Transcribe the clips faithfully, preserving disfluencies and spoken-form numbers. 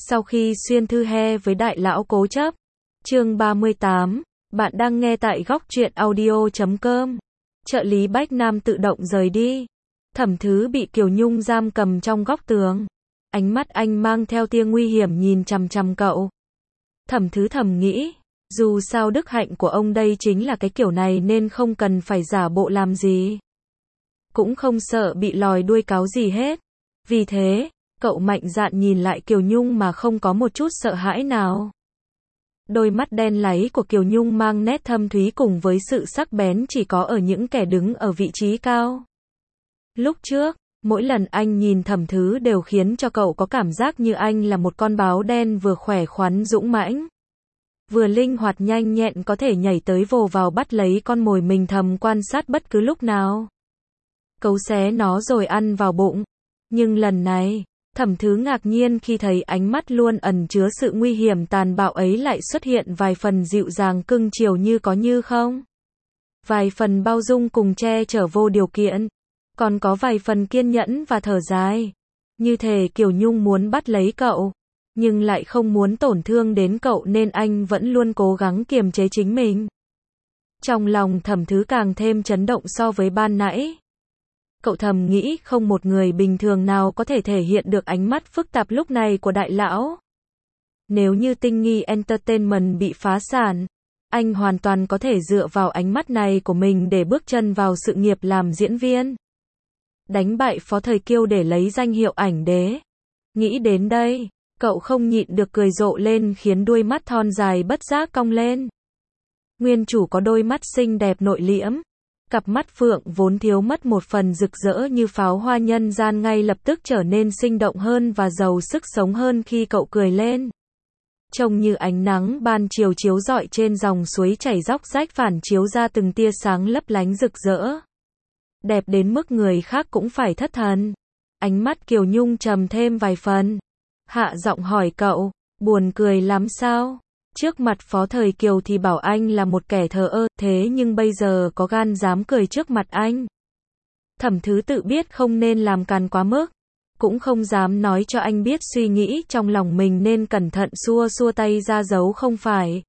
Sau khi xuyên thư he với đại lão cố chấp. Chương ba mươi tám, bạn đang nghe tại góc truyện audio chấm com. Trợ lý Bách Nam tự động rời đi. Thẩm Thứ bị Kiều Nhung giam cầm trong góc tường. Ánh mắt anh mang theo tia nguy hiểm nhìn chằm chằm cậu. Thẩm Thứ thầm nghĩ, dù sao đức hạnh của ông đây chính là cái kiểu này nên không cần phải giả bộ làm gì. Cũng không sợ bị lòi đuôi cáo gì hết. Vì thế, cậu mạnh dạn nhìn lại Kiều Nhung mà không có một chút sợ hãi nào. Đôi mắt đen láy của Kiều Nhung mang nét thâm thúy cùng với sự sắc bén chỉ có ở những kẻ đứng ở vị trí cao. Lúc trước, mỗi lần anh nhìn Thẩm Thứ đều khiến cho cậu có cảm giác như anh là một con báo đen vừa khỏe khoắn dũng mãnh, vừa linh hoạt nhanh nhẹn có thể nhảy tới vồ vào bắt lấy con mồi mình thầm quan sát bất cứ lúc nào. Cấu xé nó rồi ăn vào bụng. Nhưng lần này, Thẩm Thứ ngạc nhiên khi thấy ánh mắt luôn ẩn chứa sự nguy hiểm tàn bạo ấy lại xuất hiện vài phần dịu dàng cưng chiều như có như không. Vài phần bao dung cùng che chở vô điều kiện. Còn có vài phần kiên nhẫn và thở dài. Như thể Kiều Nhung muốn bắt lấy cậu, nhưng lại không muốn tổn thương đến cậu nên anh vẫn luôn cố gắng kiềm chế chính mình. Trong lòng Thẩm Thứ càng thêm chấn động so với ban nãy. Cậu thầm nghĩ không một người bình thường nào có thể thể hiện được ánh mắt phức tạp lúc này của đại lão. Nếu như Tinh Nghi Entertainment bị phá sản, anh hoàn toàn có thể dựa vào ánh mắt này của mình để bước chân vào sự nghiệp làm diễn viên. Đánh bại Phó Thời Kiêu để lấy danh hiệu ảnh đế. Nghĩ đến đây, cậu không nhịn được cười rộ lên khiến đuôi mắt thon dài bất giác cong lên. Nguyên chủ có đôi mắt xinh đẹp nội liễm. Cặp mắt phượng vốn thiếu mất một phần rực rỡ như pháo hoa nhân gian ngay lập tức trở nên sinh động hơn và giàu sức sống hơn khi cậu cười lên. Trông như ánh nắng ban chiều chiếu rọi trên dòng suối chảy róc rách phản chiếu ra từng tia sáng lấp lánh rực rỡ. Đẹp đến mức người khác cũng phải thất thần. Ánh mắt Kiều Nhung trầm thêm vài phần. Hạ giọng hỏi cậu, buồn cười lắm sao? Trước mặt Phó Thời Kiều thì bảo anh là một kẻ thờ ơ, thế nhưng bây giờ có gan dám cười trước mặt anh. Thẩm Thứ tự biết không nên làm càn quá mức, cũng không dám nói cho anh biết suy nghĩ trong lòng mình nên cẩn thận xua xua tay ra giấu không phải.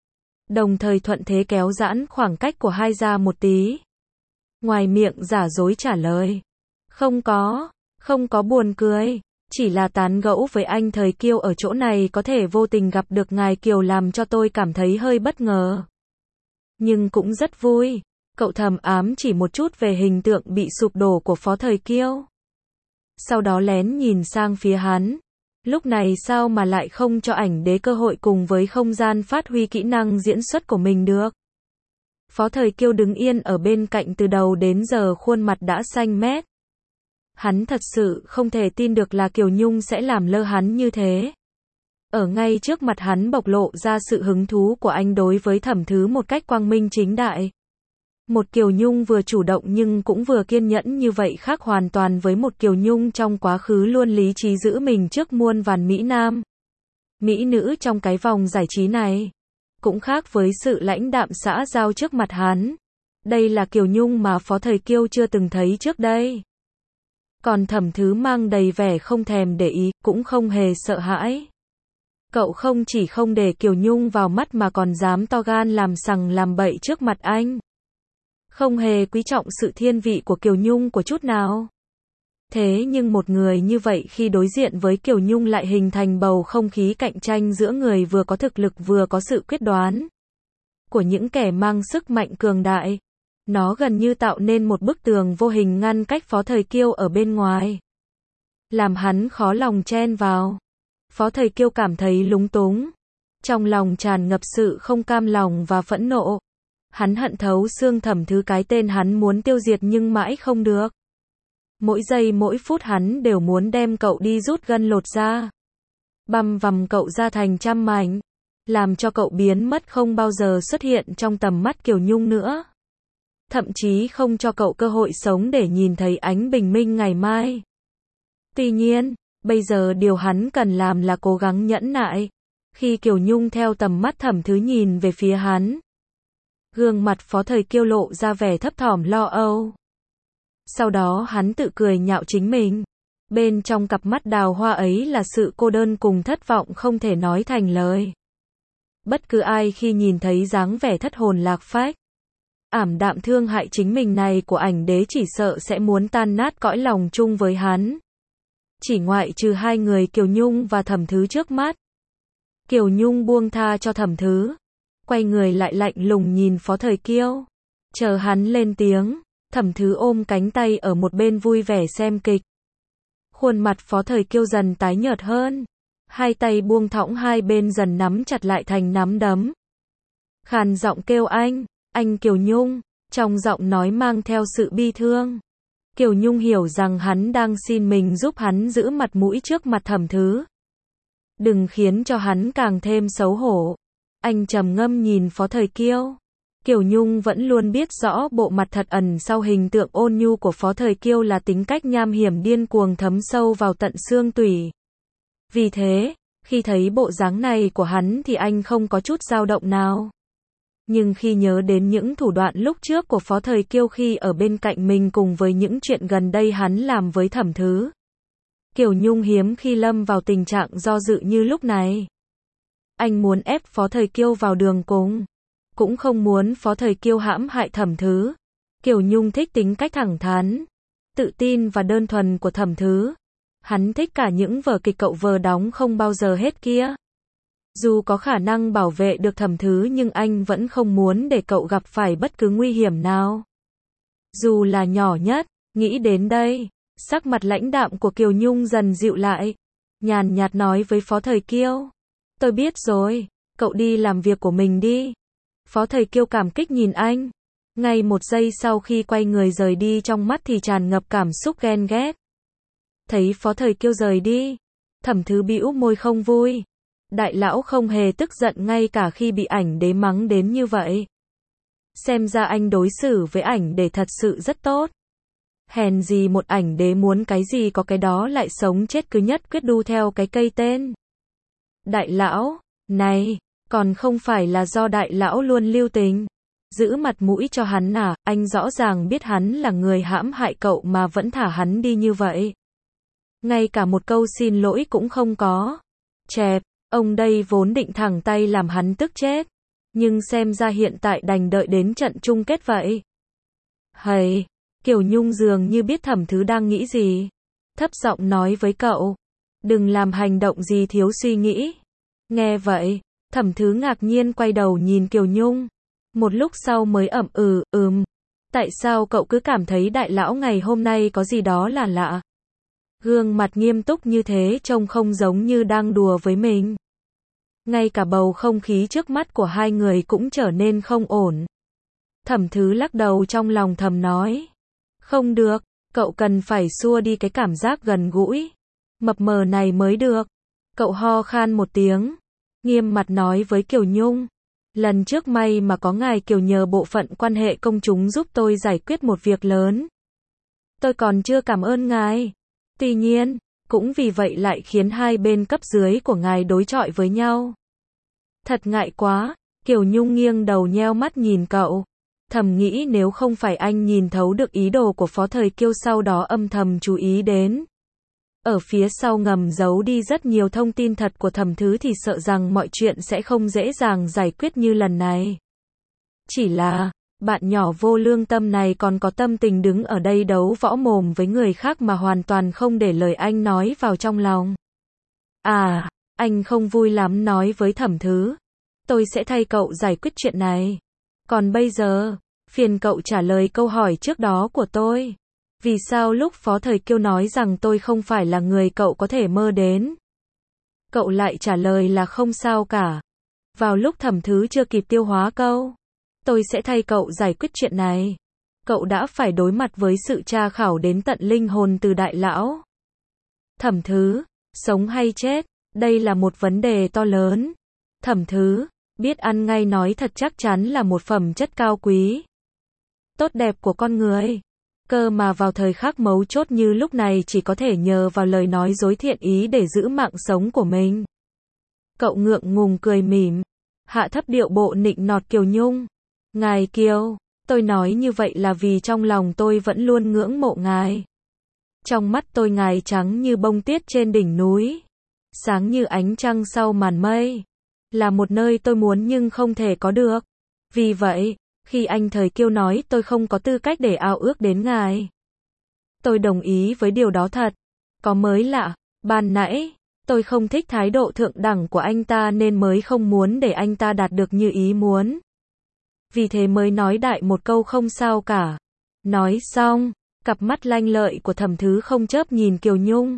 Đồng thời thuận thế kéo giãn khoảng cách của hai ra một tí. Ngoài miệng giả dối trả lời. Không có, không có buồn cười. Chỉ là tán gẫu với anh Thời Kiêu ở chỗ này có thể vô tình gặp được ngài Kiều làm cho tôi cảm thấy hơi bất ngờ. Nhưng cũng rất vui. Cậu thầm ám chỉ một chút về hình tượng bị sụp đổ của Phó Thời Kiêu. Sau đó lén nhìn sang phía hắn. Lúc này sao mà lại không cho ảnh đế cơ hội cùng với không gian phát huy kỹ năng diễn xuất của mình được. Phó Thời Kiêu đứng yên ở bên cạnh từ đầu đến giờ khuôn mặt đã xanh mét. Hắn thật sự không thể tin được là Kiều Nhung sẽ làm lơ hắn như thế. Ở ngay trước mặt hắn bộc lộ ra sự hứng thú của anh đối với Thẩm Thứ một cách quang minh chính đại. Một Kiều Nhung vừa chủ động nhưng cũng vừa kiên nhẫn như vậy khác hoàn toàn với một Kiều Nhung trong quá khứ luôn lý trí giữ mình trước muôn vàn mỹ nam, mỹ nữ trong cái vòng giải trí này. Cũng khác với sự lãnh đạm xã giao trước mặt hắn. Đây là Kiều Nhung mà Phó Thời Kiêu chưa từng thấy trước đây. Còn Thẩm Thứ mang đầy vẻ không thèm để ý, cũng không hề sợ hãi. Cậu không chỉ không để Kiều Nhung vào mắt mà còn dám to gan làm sằng làm bậy trước mặt anh. Không hề quý trọng sự thiên vị của Kiều Nhung của chút nào. Thế nhưng một người như vậy khi đối diện với Kiều Nhung lại hình thành bầu không khí cạnh tranh giữa người vừa có thực lực vừa có sự quyết đoán. Của những kẻ mang sức mạnh cường đại. Nó gần như tạo nên một bức tường vô hình ngăn cách Phó Thời Kiêu ở bên ngoài. Làm hắn khó lòng chen vào. Phó Thời Kiêu cảm thấy lúng túng. Trong lòng tràn ngập sự không cam lòng và phẫn nộ. Hắn hận thấu xương Thẩm Thứ cái tên hắn muốn tiêu diệt nhưng mãi không được. Mỗi giây mỗi phút hắn đều muốn đem cậu đi rút gân lột da. Băm vằm cậu ra thành trăm mảnh. Làm cho cậu biến mất không bao giờ xuất hiện trong tầm mắt Kiều Nhung nữa. Thậm chí không cho cậu cơ hội sống để nhìn thấy ánh bình minh ngày mai. Tuy nhiên, bây giờ điều hắn cần làm là cố gắng nhẫn nại. Khi Kiều Nhung theo tầm mắt Thẩm Thứ nhìn về phía hắn, gương mặt Phó Thời Kiêu lộ ra vẻ thấp thỏm lo âu. Sau đó hắn tự cười nhạo chính mình. Bên trong cặp mắt đào hoa ấy là sự cô đơn cùng thất vọng không thể nói thành lời. Bất cứ ai khi nhìn thấy dáng vẻ thất hồn lạc phách, ảm đạm thương hại chính mình này của ảnh đế chỉ sợ sẽ muốn tan nát cõi lòng chung với hắn. Chỉ ngoại trừ hai người Kiều Nhung và Thẩm Thứ trước mắt. Kiều Nhung buông tha cho Thẩm Thứ, quay người lại lạnh lùng nhìn Phó Thời Kiêu. Chờ hắn lên tiếng, Thẩm Thứ ôm cánh tay ở một bên vui vẻ xem kịch. Khuôn mặt Phó Thời Kiêu dần tái nhợt hơn, hai tay buông thõng hai bên dần nắm chặt lại thành nắm đấm. Khàn giọng kêu anh, anh Kiều Nhung, trong giọng nói mang theo sự bi thương. Kiều Nhung hiểu rằng hắn đang xin mình giúp hắn giữ mặt mũi trước mặt Thẩm Thứ. Đừng khiến cho hắn càng thêm xấu hổ. Anh trầm ngâm nhìn Phó Thời Kiêu. Kiều Nhung vẫn luôn biết rõ bộ mặt thật ẩn sau hình tượng ôn nhu của Phó Thời Kiêu là tính cách nham hiểm điên cuồng thấm sâu vào tận xương tủy. Vì thế, khi thấy bộ dáng này của hắn thì anh không có chút dao động nào. Nhưng khi nhớ đến những thủ đoạn lúc trước của Phó Thời Kiêu khi ở bên cạnh mình cùng với những chuyện gần đây hắn làm với Thẩm Thứ, Kiều Nhung hiếm khi lâm vào tình trạng do dự như lúc này. Anh muốn ép Phó Thời Kiêu vào đường cùng, cũng không muốn Phó Thời Kiêu hãm hại Thẩm Thứ. Kiều Nhung thích tính cách thẳng thắn, tự tin và đơn thuần của Thẩm Thứ. Hắn thích cả những vở kịch cậu vờ đóng không bao giờ hết kia. Dù có khả năng bảo vệ được Thẩm Thứ nhưng anh vẫn không muốn để cậu gặp phải bất cứ nguy hiểm nào. Dù là nhỏ nhất, nghĩ đến đây, sắc mặt lãnh đạm của Kiều Nhung dần dịu lại. Nhàn nhạt nói với Phó Thời Kiêu. Tôi biết rồi, cậu đi làm việc của mình đi. Phó Thời Kiêu cảm kích nhìn anh. Ngay một giây sau khi quay người rời đi trong mắt thì tràn ngập cảm xúc ghen ghét. Thấy Phó Thời Kiêu rời đi, Thẩm Thứ bĩu môi không vui. Đại lão không hề tức giận ngay cả khi bị ảnh đế mắng đến như vậy. Xem ra anh đối xử với ảnh đế thật sự rất tốt. Hèn gì một ảnh đế muốn cái gì có cái đó lại sống chết cứ nhất quyết đu theo cái cây tên. Đại lão, này, còn không phải là do đại lão luôn lưu tình. Giữ mặt mũi cho hắn à, anh rõ ràng biết hắn là người hãm hại cậu mà vẫn thả hắn đi như vậy. Ngay cả một câu xin lỗi cũng không có. Chẹp, ông đây vốn định thẳng tay làm hắn tức chết. Nhưng xem ra hiện tại đành đợi đến trận chung kết vậy. Hầy, Kiều Nhung dường như biết Thẩm Thứ đang nghĩ gì. Thấp giọng nói với cậu. Đừng làm hành động gì thiếu suy nghĩ. Nghe vậy, Thẩm Thứ ngạc nhiên quay đầu nhìn Kiều Nhung. Một lúc sau mới ậm ừ, ừm. Tại sao cậu cứ cảm thấy đại lão ngày hôm nay có gì đó là lạ? Gương mặt nghiêm túc như thế trông không giống như đang đùa với mình. Ngay cả bầu không khí trước mắt của hai người cũng trở nên không ổn. Thẩm Thứ lắc đầu trong lòng thầm nói. Không được, cậu cần phải xua đi cái cảm giác gần gũi, mập mờ này mới được. Cậu ho khan một tiếng, nghiêm mặt nói với Kiều Nhung. Lần trước may mà có ngài Kiều nhờ bộ phận quan hệ công chúng giúp tôi giải quyết một việc lớn. Tôi còn chưa cảm ơn ngài. Tuy nhiên, cũng vì vậy lại khiến hai bên cấp dưới của ngài đối chọi với nhau. Thật ngại quá, Kiều Nhung nghiêng đầu nheo mắt nhìn cậu. Thầm nghĩ nếu không phải anh nhìn thấu được ý đồ của Phó Thời Kiêu sau đó âm thầm chú ý đến. Ở phía sau ngầm giấu đi rất nhiều thông tin thật của Thẩm Thứ thì sợ rằng mọi chuyện sẽ không dễ dàng giải quyết như lần này. Chỉ là, bạn nhỏ vô lương tâm này còn có tâm tình đứng ở đây đấu võ mồm với người khác mà hoàn toàn không để lời anh nói vào trong lòng. À, anh không vui lắm nói với Thẩm Thứ. Tôi sẽ thay cậu giải quyết chuyện này. Còn bây giờ, phiền cậu trả lời câu hỏi trước đó của tôi. Vì sao lúc Phó Thời Kiêu nói rằng tôi không phải là người cậu có thể mơ đến? Cậu lại trả lời là không sao cả. Vào lúc Thẩm Thứ chưa kịp tiêu hóa câu. Tôi sẽ thay cậu giải quyết chuyện này. Cậu đã phải đối mặt với sự tra khảo đến tận linh hồn từ đại lão. Thẩm Thứ, sống hay chết, đây là một vấn đề to lớn. Thẩm Thứ, biết ăn ngay nói thật chắc chắn là một phẩm chất cao quý. Tốt đẹp của con người. Cơ mà vào thời khắc mấu chốt như lúc này chỉ có thể nhờ vào lời nói dối thiện ý để giữ mạng sống của mình. Cậu ngượng ngùng cười mỉm, hạ thấp điệu bộ nịnh nọt Kiều Nhung. Ngài Kiều, tôi nói như vậy là vì trong lòng tôi vẫn luôn ngưỡng mộ ngài. Trong mắt tôi ngài trắng như bông tuyết trên đỉnh núi, sáng như ánh trăng sau màn mây, là một nơi tôi muốn nhưng không thể có được. Vì vậy, khi anh Thời Kiêu nói tôi không có tư cách để ao ước đến ngài, tôi đồng ý với điều đó thật. Có mới lạ, ban nãy, tôi không thích thái độ thượng đẳng của anh ta nên mới không muốn để anh ta đạt được như ý muốn. Vì thế mới nói đại một câu không sao cả. Nói xong, cặp mắt lanh lợi của Thẩm Thứ không chớp nhìn Kiều Nhung.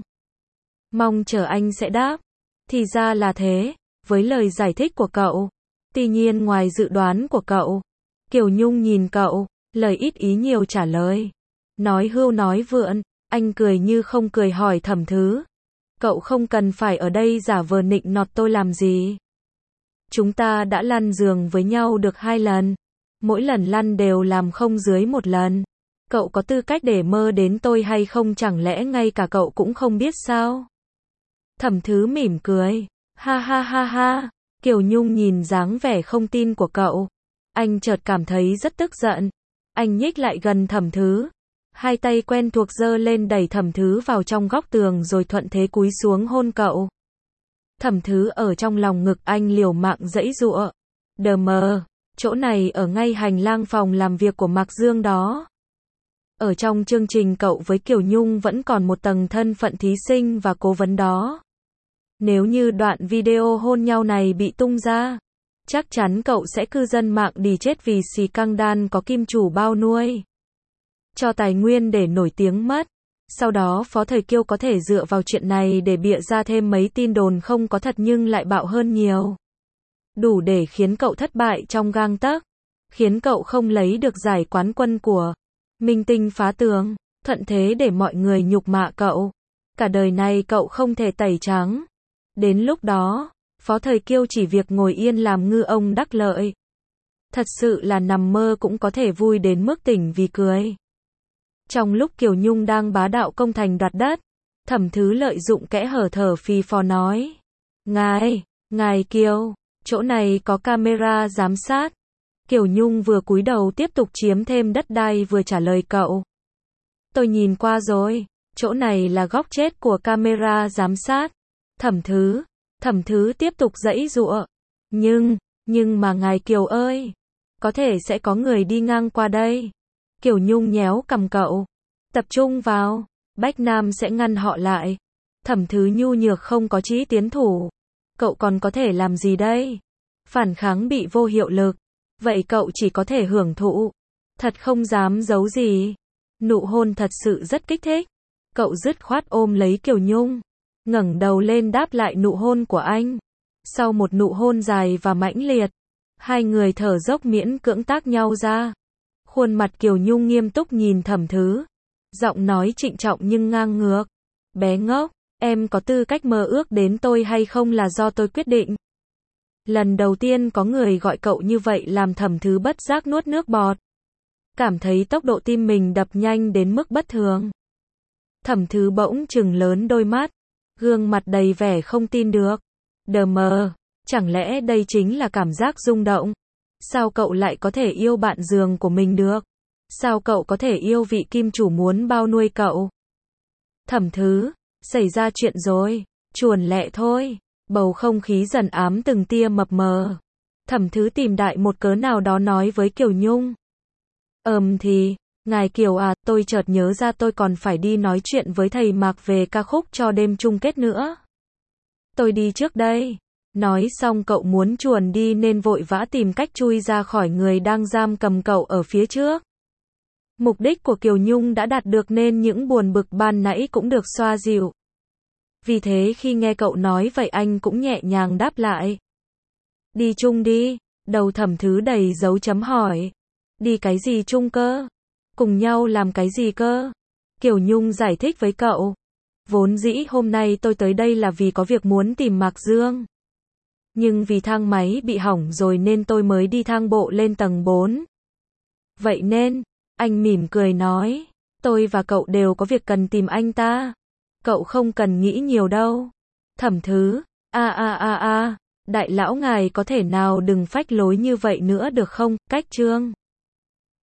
Mong chờ anh sẽ đáp. Thì ra là thế, với lời giải thích của cậu. Tuy nhiên ngoài dự đoán của cậu, Kiều Nhung nhìn cậu, lời ít ý nhiều trả lời. Nói hưu nói vượn, anh cười như không cười hỏi Thẩm Thứ. Cậu không cần phải ở đây giả vờ nịnh nọt tôi làm gì. Chúng ta đã lăn giường với nhau được hai lần. Mỗi lần lăn đều làm không dưới một lần. Cậu có tư cách để mơ đến tôi hay không, chẳng lẽ ngay cả cậu cũng không biết sao? Thẩm Thứ mỉm cười. Ha ha ha ha. Kiều Nhung nhìn dáng vẻ không tin của cậu. Anh chợt cảm thấy rất tức giận. Anh nhích lại gần Thẩm Thứ. Hai tay quen thuộc giơ lên đẩy Thẩm Thứ vào trong góc tường rồi thuận thế cúi xuống hôn cậu. Thẩm Thứ ở trong lòng ngực anh liều mạng giãy giụa. Đờ mờ, chỗ này ở ngay hành lang phòng làm việc của Mạc Dương đó. Ở trong chương trình cậu với Kiều Nhung vẫn còn một tầng thân phận thí sinh và cố vấn đó. Nếu như đoạn video hôn nhau này bị tung ra, chắc chắn cậu sẽ cư dân mạng đi chết vì xì căng đan có kim chủ bao nuôi. Cho tài nguyên để nổi tiếng mất. Sau đó Phó Thời Kiêu có thể dựa vào chuyện này để bịa ra thêm mấy tin đồn không có thật nhưng lại bạo hơn nhiều. Đủ để khiến cậu thất bại trong gang tấc. Khiến cậu không lấy được giải quán quân của Minh Tinh Phá Tường. Thuận thế để mọi người nhục mạ cậu. Cả đời này cậu không thể tẩy trắng. Đến lúc đó, Phó Thời Kiêu chỉ việc ngồi yên làm ngư ông đắc lợi. Thật sự là nằm mơ cũng có thể vui đến mức tỉnh vì cười. Trong lúc Kiều Nhung đang bá đạo công thành đoạt đất, Thẩm Thứ lợi dụng kẽ hở thở phì phò nói. Ngài, ngài Kiều, chỗ này có camera giám sát. Kiều Nhung vừa cúi đầu tiếp tục chiếm thêm đất đai vừa trả lời cậu. Tôi nhìn qua rồi, chỗ này là góc chết của camera giám sát. Thẩm Thứ, Thẩm Thứ tiếp tục giãy giụa. Nhưng, nhưng mà ngài Kiều ơi, có thể sẽ có người đi ngang qua đây. Kiều Nhung nhéo cằm cậu. Tập trung vào, Bách Nam sẽ ngăn họ lại. Thẩm Thứ nhu nhược không có chí tiến thủ. Cậu còn có thể làm gì đây? Phản kháng bị vô hiệu lực. Vậy cậu chỉ có thể hưởng thụ. Thật không dám giấu gì. Nụ hôn thật sự rất kích thích. Cậu dứt khoát ôm lấy Kiều Nhung. Ngẩng đầu lên đáp lại nụ hôn của anh. Sau một nụ hôn dài và mãnh liệt, hai người thở dốc miễn cưỡng tác nhau ra. Khuôn mặt Kiều Nhung nghiêm túc nhìn Thẩm Thứ. Giọng nói trịnh trọng nhưng ngang ngược. Bé ngốc, em có tư cách mơ ước đến tôi hay không là do tôi quyết định. Lần đầu tiên có người gọi cậu như vậy làm Thẩm Thứ bất giác nuốt nước bọt. Cảm thấy tốc độ tim mình đập nhanh đến mức bất thường. Thẩm Thứ bỗng trừng lớn đôi mắt. Gương mặt đầy vẻ không tin được. Đờ mờ, chẳng lẽ đây chính là cảm giác rung động? Sao cậu lại có thể yêu bạn giường của mình được? Sao cậu có thể yêu vị kim chủ muốn bao nuôi cậu? Thẩm Thứ, xảy ra chuyện rồi, chuồn lẹ thôi. Bầu không khí dần ám từng tia mập mờ. Thẩm Thứ tìm đại một cớ nào đó nói với Kiều Nhung. Ừm thì, ngài Kiều à, tôi chợt nhớ ra tôi còn phải đi nói chuyện với thầy Mạc về ca khúc cho đêm chung kết nữa. Tôi đi trước đây. Nói xong cậu muốn chuồn đi nên vội vã tìm cách chui ra khỏi người đang giam cầm cậu ở phía trước. Mục đích của Kiều Nhung đã đạt được nên những buồn bực ban nãy cũng được xoa dịu. Vì thế khi nghe cậu nói vậy anh cũng nhẹ nhàng đáp lại. Đi chung đi. Đầu Thẩm Thứ đầy dấu chấm hỏi. Đi cái gì chung cơ? Cùng nhau làm cái gì cơ? Kiều Nhung giải thích với cậu. Vốn dĩ hôm nay tôi tới đây là vì có việc muốn tìm Mạc Dương. Nhưng vì thang máy bị hỏng rồi nên tôi mới đi thang bộ lên tầng bốn. Vậy nên, anh mỉm cười nói, tôi và cậu đều có việc cần tìm anh ta. Cậu không cần nghĩ nhiều đâu. Thẩm Thứ, a a a a, đại lão ngài có thể nào đừng phách lối như vậy nữa được không? Cách chương